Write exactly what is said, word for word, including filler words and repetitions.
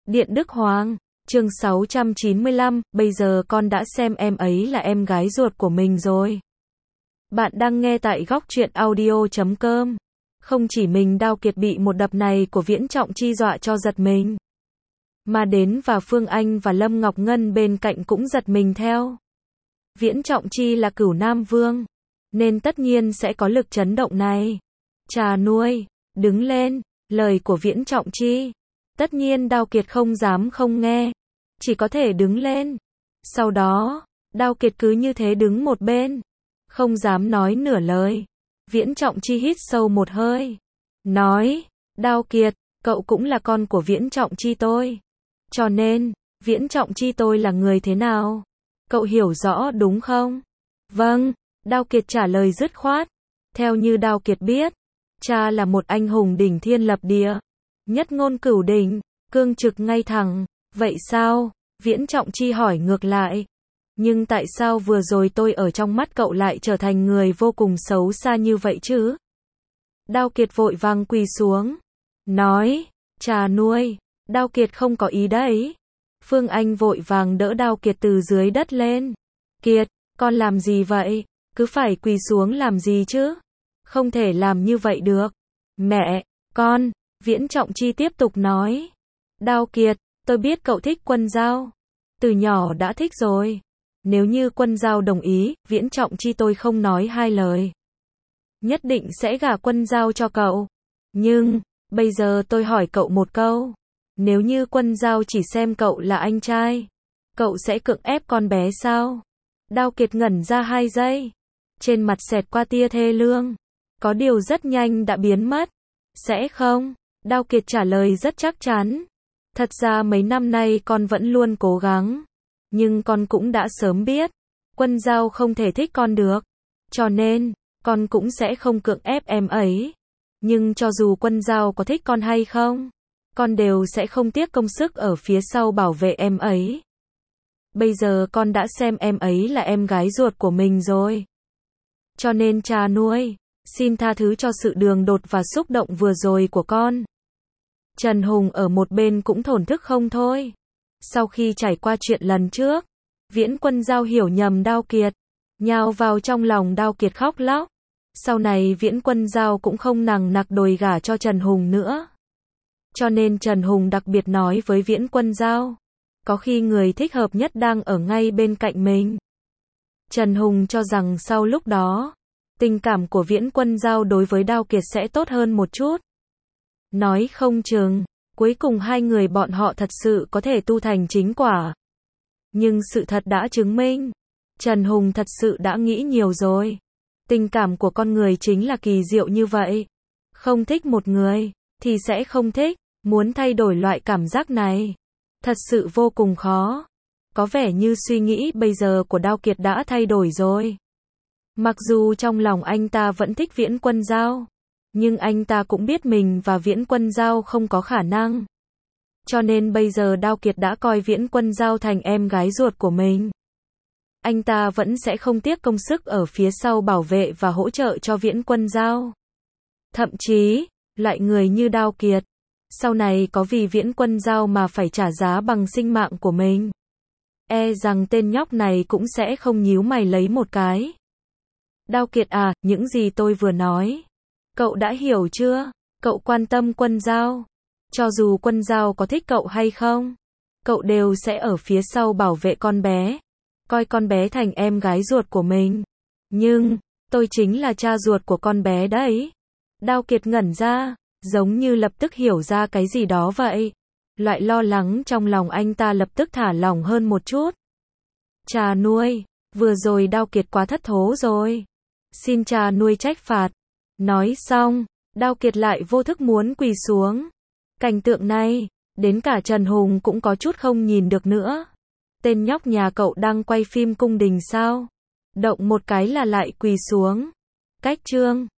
Điện Đức Hoàng, chương sáu trăm chín mươi lăm, bây giờ con đã xem em ấy là em gái ruột của mình rồi. Bạn đang nghe tại góc truyện audio chấm com. Không chỉ mình Đao Kiệt bị một đập này của Viễn Trọng Chi dọa cho giật mình, mà đến và Phương Anh và Lâm Ngọc Ngân bên cạnh cũng giật mình theo. Viễn Trọng Chi là Cửu Nam Vương, nên tất nhiên sẽ có lực chấn động này. Trà nuôi, đứng lên, lời của Viễn Trọng Chi. Tất nhiên Đao Kiệt không dám không nghe, chỉ có thể đứng lên. Sau đó, Đao Kiệt cứ như thế đứng một bên, không dám nói nửa lời. Viễn Trọng Chi hít sâu một hơi, nói, Đao Kiệt, cậu cũng là con của Viễn Trọng Chi tôi. Cho nên, Viễn Trọng Chi tôi là người thế nào? Cậu hiểu rõ đúng không? Vâng, Đao Kiệt trả lời dứt khoát. Theo như Đao Kiệt biết, cha là một anh hùng đỉnh thiên lập địa, nhất ngôn cửu đỉnh, cương trực ngay thẳng. Vậy sao? Viễn Trọng Chi hỏi ngược lại. Nhưng tại sao vừa rồi tôi ở trong mắt cậu lại trở thành người vô cùng xấu xa như vậy chứ? Đao Kiệt vội vàng quỳ xuống, nói, Trà nuôi, Đao Kiệt không có ý đấy. Phương Anh vội vàng đỡ Đao Kiệt từ dưới đất lên. Kiệt, con làm gì vậy? Cứ phải quỳ xuống làm gì chứ? Không thể làm như vậy được. Mẹ, con, Viễn Trọng Chi tiếp tục nói. Đao Kiệt, tôi biết cậu thích Quân Giao. Từ nhỏ đã thích rồi. Nếu như Quân Giao đồng ý, Viễn Trọng Chi tôi không nói hai lời, nhất định sẽ gả Quân Giao cho cậu. Nhưng, bây giờ tôi hỏi cậu một câu. Nếu như Quân Giao chỉ xem cậu là anh trai, cậu sẽ cưỡng ép con bé sao? Đao Kiệt ngẩn ra hai giây. Trên mặt xẹt qua tia thê lương. Có điều rất nhanh đã biến mất. Sẽ không? Đao Kiệt trả lời rất chắc chắn. Thật ra mấy năm nay con vẫn luôn cố gắng. Nhưng con cũng đã sớm biết, Quân Giao không thể thích con được. Cho nên, con cũng sẽ không cưỡng ép em ấy. Nhưng cho dù Quân Giao có thích con hay không, con đều sẽ không tiếc công sức ở phía sau bảo vệ em ấy. Bây giờ con đã xem em ấy là em gái ruột của mình rồi. Cho nên Trà nuôi, xin tha thứ cho sự đường đột và xúc động vừa rồi của con. Trần Hùng ở một bên cũng thổn thức không thôi. Sau khi trải qua chuyện lần trước, Viễn Quân Giao hiểu nhầm Đao Kiệt, nhào vào trong lòng Đao Kiệt khóc lóc. Sau này Viễn Quân Giao cũng không nằng nặc đòi gả cho Trần Hùng nữa. Cho nên Trần Hùng đặc biệt nói với Viễn Quân Giao, có khi người thích hợp nhất đang ở ngay bên cạnh mình. Trần Hùng cho rằng sau lúc đó, tình cảm của Viễn Quân Giao đối với Đao Kiệt sẽ tốt hơn một chút. Nói không chừng, cuối cùng hai người bọn họ thật sự có thể tu thành chính quả. Nhưng sự thật đã chứng minh, Trần Hùng thật sự đã nghĩ nhiều rồi. Tình cảm của con người chính là kỳ diệu như vậy. Không thích một người, thì sẽ không thích. Muốn thay đổi loại cảm giác này, thật sự vô cùng khó. Có vẻ như suy nghĩ bây giờ của Đao Kiệt đã thay đổi rồi. Mặc dù trong lòng anh ta vẫn thích Viễn Quân Giao, nhưng anh ta cũng biết mình và Viễn Quân Giao không có khả năng. Cho nên bây giờ Đao Kiệt đã coi Viễn Quân Giao thành em gái ruột của mình. Anh ta vẫn sẽ không tiếc công sức ở phía sau bảo vệ và hỗ trợ cho Viễn Quân Giao. Thậm chí, loại người như Đao Kiệt, sau này có vì Viễn Quân Giao mà phải trả giá bằng sinh mạng của mình, e rằng tên nhóc này cũng sẽ không nhíu mày lấy một cái. Đao Kiệt à, những gì tôi vừa nói, cậu đã hiểu chưa? Cậu quan tâm Quân Giao. Cho dù Quân Giao có thích cậu hay không, cậu đều sẽ ở phía sau bảo vệ con bé, coi con bé thành em gái ruột của mình. Nhưng, tôi chính là cha ruột của con bé đấy. Đao Kiệt ngẩn ra, giống như lập tức hiểu ra cái gì đó vậy. Loại lo lắng trong lòng anh ta lập tức thả lỏng hơn một chút. Trà nuôi, vừa rồi Đao Kiệt quá thất thố rồi. Xin Trà nuôi trách phạt. Nói xong, Đao Kiệt lại vô thức muốn quỳ xuống. Cảnh tượng này, đến cả Trần Hùng cũng có chút không nhìn được nữa. Tên nhóc nhà cậu đang quay phim cung đình sao? Động một cái là lại quỳ xuống. Cách chương